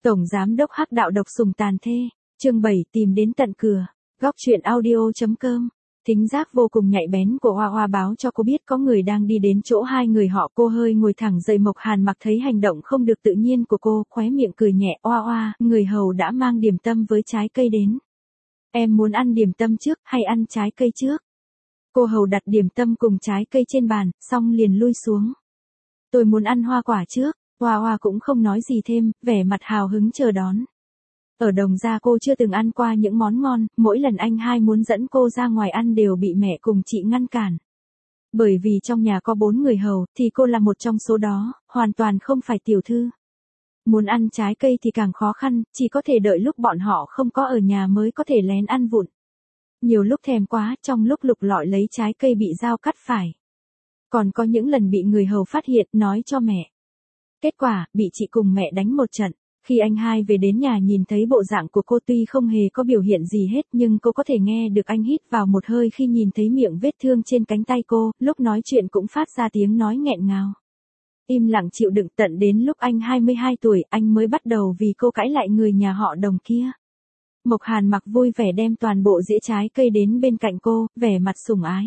Tổng giám đốc Hắc đạo độc sủng tàn thê, chương 7 tìm đến tận cửa. Góc chuyện audio.com. Thính giác vô cùng nhạy bén của Hoa Hoa báo cho cô biết có người đang đi đến chỗ hai người họ. Cô hơi ngồi thẳng dậy. Mộc Hàn Mặc thấy hành động không được tự nhiên của cô, khóe miệng cười nhẹ. Hoa Hoa, người hầu đã mang điểm tâm với trái cây đến. Em muốn ăn điểm tâm trước hay ăn trái cây trước? Cô hầu đặt điểm tâm cùng trái cây trên bàn, xong liền lui xuống. Tôi muốn ăn hoa quả trước. Hoa Hoa cũng không nói gì thêm, vẻ mặt hào hứng chờ đón. Ở Đồng Gia cô chưa từng ăn qua những món ngon, mỗi lần anh hai muốn dẫn cô ra ngoài ăn đều bị mẹ cùng chị ngăn cản. Bởi vì trong nhà có 4 người hầu, thì cô là một trong số đó, hoàn toàn không phải tiểu thư. Muốn ăn trái cây thì càng khó khăn, chỉ có thể đợi lúc bọn họ không có ở nhà mới có thể lén ăn vụn. Nhiều lúc thèm quá, trong lúc lục lọi lấy trái cây bị dao cắt phải. Còn có những lần bị người hầu phát hiện, nói cho mẹ. Kết quả, bị chị cùng mẹ đánh một trận. Khi anh hai về đến nhà nhìn thấy bộ dạng của cô tuy không hề có biểu hiện gì hết nhưng cô có thể nghe được anh hít vào một hơi khi nhìn thấy miệng vết thương trên cánh tay cô, lúc nói chuyện cũng phát ra tiếng nói nghẹn ngào. Im lặng chịu đựng tận đến lúc anh 22 tuổi anh mới bắt đầu vì cô cãi lại người nhà họ Đồng kia. Mộc Hàn Mặc vui vẻ đem toàn bộ dĩa trái cây đến bên cạnh cô, vẻ mặt sủng ái.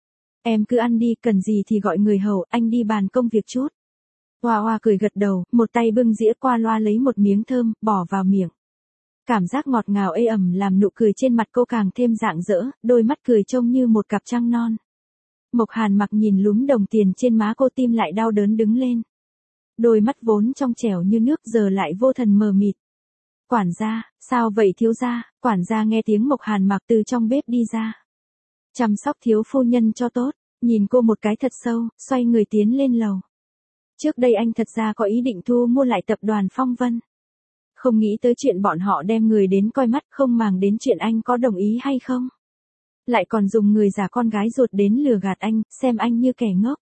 Em cứ ăn đi, cần gì thì gọi người hầu, anh đi bàn công việc chút. Hoa Hoa cười gật đầu, một tay bưng dĩa qua loa lấy một miếng thơm, bỏ vào miệng. Cảm giác ngọt ngào ê ẩm làm nụ cười trên mặt cô càng thêm rạng rỡ, đôi mắt cười trông như một cặp trăng non. Mộc Hàn Mặc nhìn lúm đồng tiền trên má cô, tim lại đau đớn đứng lên. Đôi mắt vốn trong trẻo như nước giờ lại vô thần mờ mịt. Quản gia, sao vậy thiếu gia? Quản gia nghe tiếng Mộc Hàn Mặc từ trong bếp đi ra. Chăm sóc thiếu phu nhân cho tốt, nhìn cô một cái thật sâu, xoay người tiến lên lầu. Trước đây anh thật ra có ý định thu mua lại tập đoàn Phong Vân. Không nghĩ tới chuyện bọn họ đem người đến coi mắt, không màng đến chuyện anh có đồng ý hay không. Lại còn dùng người giả con gái ruột đến lừa gạt anh, xem anh như kẻ ngốc.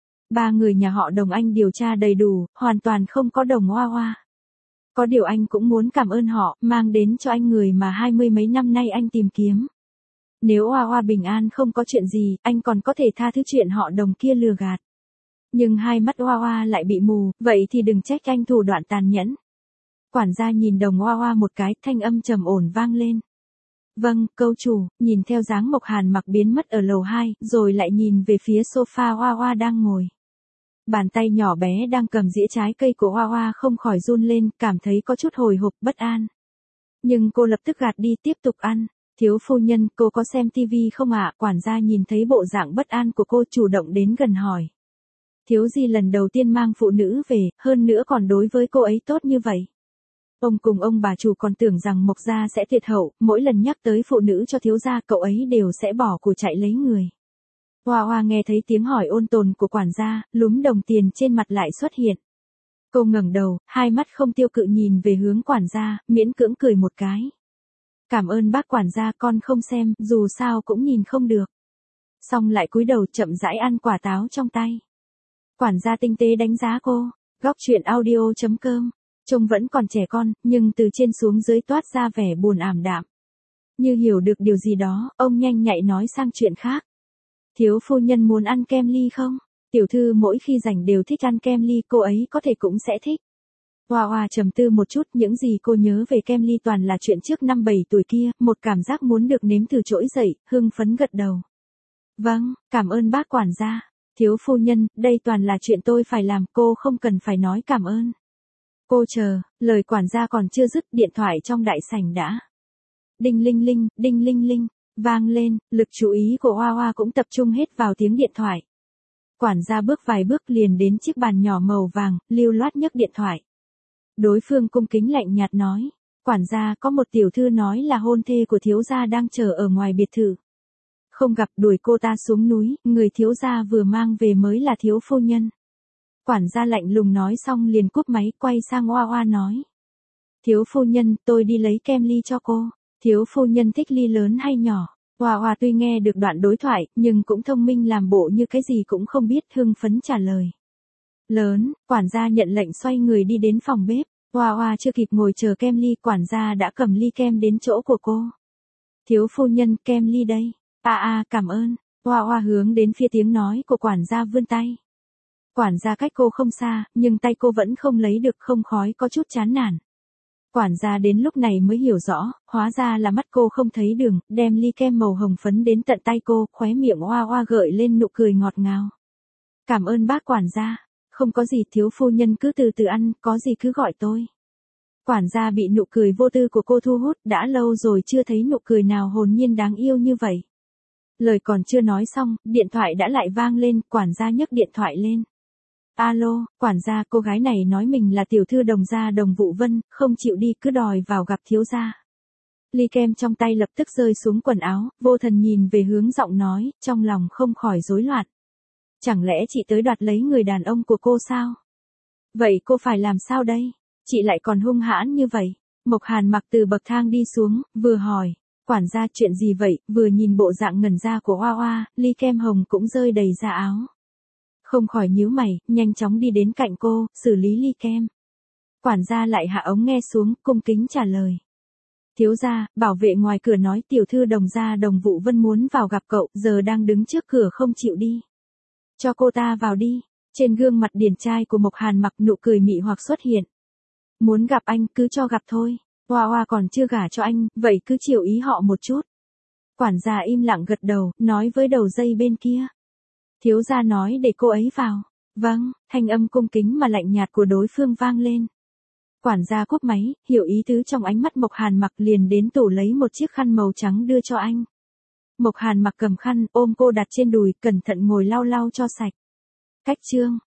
3 người nhà họ Đồng anh điều tra đầy đủ, hoàn toàn không có Đồng Hoa Hoa. Có điều anh cũng muốn cảm ơn họ, mang đến cho anh người mà 20 mấy năm nay anh tìm kiếm. Nếu Hoa Hoa bình an không có chuyện gì, anh còn có thể tha thứ chuyện họ Đồng kia lừa gạt. Nhưng hai mắt Hoa Hoa lại bị mù, vậy thì đừng trách anh thủ đoạn tàn nhẫn. Quản gia nhìn Đồng Hoa Hoa một cái, thanh âm trầm ổn vang lên. Vâng, câu chủ, nhìn theo dáng Mộc Hàn Mặc biến mất ở lầu 2, rồi lại nhìn về phía sofa Hoa Hoa đang ngồi. Bàn tay nhỏ bé đang cầm dĩa trái cây của Hoa Hoa không khỏi run lên, cảm thấy có chút hồi hộp, bất an. Nhưng cô lập tức gạt đi, tiếp tục ăn. Thiếu phu nhân, cô có xem tivi không ạ? Quản gia nhìn thấy bộ dạng bất an của cô chủ động đến gần hỏi. Thiếu gì lần đầu tiên mang phụ nữ về, hơn nữa còn đối với cô ấy tốt như vậy. Ông cùng ông bà chủ còn tưởng rằng Mộc gia sẽ tuyệt hậu, mỗi lần nhắc tới phụ nữ cho thiếu gia cậu ấy đều sẽ bỏ của chạy lấy người. Hoa Hoa nghe thấy tiếng hỏi ôn tồn của quản gia, lúm đồng tiền trên mặt lại xuất hiện. Cô ngẩng đầu, hai mắt không tiêu cự nhìn về hướng quản gia, miễn cưỡng cười một cái. Cảm ơn bác quản gia, con không xem, dù sao cũng nhìn không được. Xong lại cúi đầu chậm rãi ăn quả táo trong tay. Quản gia tinh tế đánh giá cô, góc chuyện audio.com, trông vẫn còn trẻ con, nhưng từ trên xuống dưới toát ra vẻ buồn ảm đạm. Như hiểu được điều gì đó, ông nhanh nhạy nói sang chuyện khác. Thiếu phu nhân muốn ăn kem ly không? Tiểu thư mỗi khi rảnh đều thích ăn kem ly, cô ấy có thể cũng sẽ thích. Hoa Hoa trầm tư một chút, những gì cô nhớ về kem ly toàn là chuyện trước năm 7 tuổi kia, một cảm giác muốn được nếm thử trỗi dậy, hưng phấn gật đầu. Vâng, cảm ơn bác quản gia. Thiếu phu nhân, đây toàn là chuyện tôi phải làm, cô không cần phải nói cảm ơn. Cô chờ, lời quản gia còn chưa dứt, điện thoại trong đại sảnh đã. Đinh linh linh, vang lên, lực chú ý của Hoa Hoa cũng tập trung hết vào tiếng điện thoại. Quản gia bước vài bước liền đến chiếc bàn nhỏ màu vàng, lưu loát nhấc điện thoại. Đối phương cung kính lạnh nhạt nói, quản gia có một tiểu thư nói là hôn thê của thiếu gia đang chờ ở ngoài biệt thự. Không gặp, đuổi cô ta xuống núi, người thiếu gia vừa mang về mới là thiếu phu nhân. Quản gia lạnh lùng nói xong liền cúp máy, quay sang Hoa Hoa nói. Thiếu phu nhân, tôi đi lấy kem ly cho cô. Thiếu phu nhân thích ly lớn hay nhỏ? Hoa Hoa tuy nghe được đoạn đối thoại, nhưng cũng thông minh làm bộ như cái gì cũng không biết, hưng phấn trả lời. Lớn, quản gia nhận lệnh xoay người đi đến phòng bếp. Hoa Hoa chưa kịp ngồi chờ kem ly, quản gia đã cầm ly kem đến chỗ của cô. Thiếu phu nhân, kem ly đây. Cảm ơn. Hoa Hoa hướng đến phía tiếng nói của quản gia vươn tay. Quản gia cách cô không xa, nhưng tay cô vẫn không lấy được, không khói có chút chán nản. Quản gia đến lúc này mới hiểu rõ, hóa ra là mắt cô không thấy đường, đem ly kem màu hồng phấn đến tận tay cô, khóe miệng oa oa gợi lên nụ cười ngọt ngào. Cảm ơn bác quản gia, không có gì thiếu phu nhân cứ từ từ ăn, có gì cứ gọi tôi. Quản gia bị nụ cười vô tư của cô thu hút, đã lâu rồi chưa thấy nụ cười nào hồn nhiên đáng yêu như vậy. Lời còn chưa nói xong, điện thoại đã lại vang lên, quản gia nhấc điện thoại lên. Alo, quản gia, cô gái này nói mình là tiểu thư Đồng gia Đồng Vũ Vân, không chịu đi cứ đòi vào gặp thiếu gia. Ly kem trong tay lập tức rơi xuống quần áo, vô thần nhìn về hướng giọng nói, trong lòng không khỏi rối loạn. Chẳng lẽ chị tới đoạt lấy người đàn ông của cô sao? Vậy cô phải làm sao đây? Chị lại còn hung hãn như vậy. Mộc Hàn mặc từ bậc thang đi xuống, vừa hỏi, quản gia chuyện gì vậy, vừa nhìn bộ dạng ngẩn ra của Hoa Hoa, ly kem hồng cũng rơi đầy ra áo. Không khỏi nhíu mày, nhanh chóng đi đến cạnh cô, xử lý ly kem. Quản gia lại hạ ống nghe xuống, cung kính trả lời. Thiếu gia, bảo vệ ngoài cửa nói tiểu thư Đồng gia Đồng Vũ Vân muốn vào gặp cậu, giờ đang đứng trước cửa không chịu đi. Cho cô ta vào đi. Trên gương mặt điển trai của Mộc Hàn mặc nụ cười mị hoặc xuất hiện. Muốn gặp anh cứ cho gặp thôi. Hoa Hoa còn chưa gả cho anh, vậy cứ chiều ý họ một chút. Quản gia im lặng gật đầu, nói với đầu dây bên kia. Thiếu gia nói để cô ấy vào. Vâng, thanh âm cung kính mà lạnh nhạt của đối phương vang lên. Quản gia cúp máy, hiểu ý tứ trong ánh mắt Mộc Hàn mặc liền đến tủ lấy một chiếc khăn màu trắng đưa cho anh. Mộc Hàn mặc cầm khăn, ôm cô đặt trên đùi, cẩn thận ngồi lau lau cho sạch. Cách chương.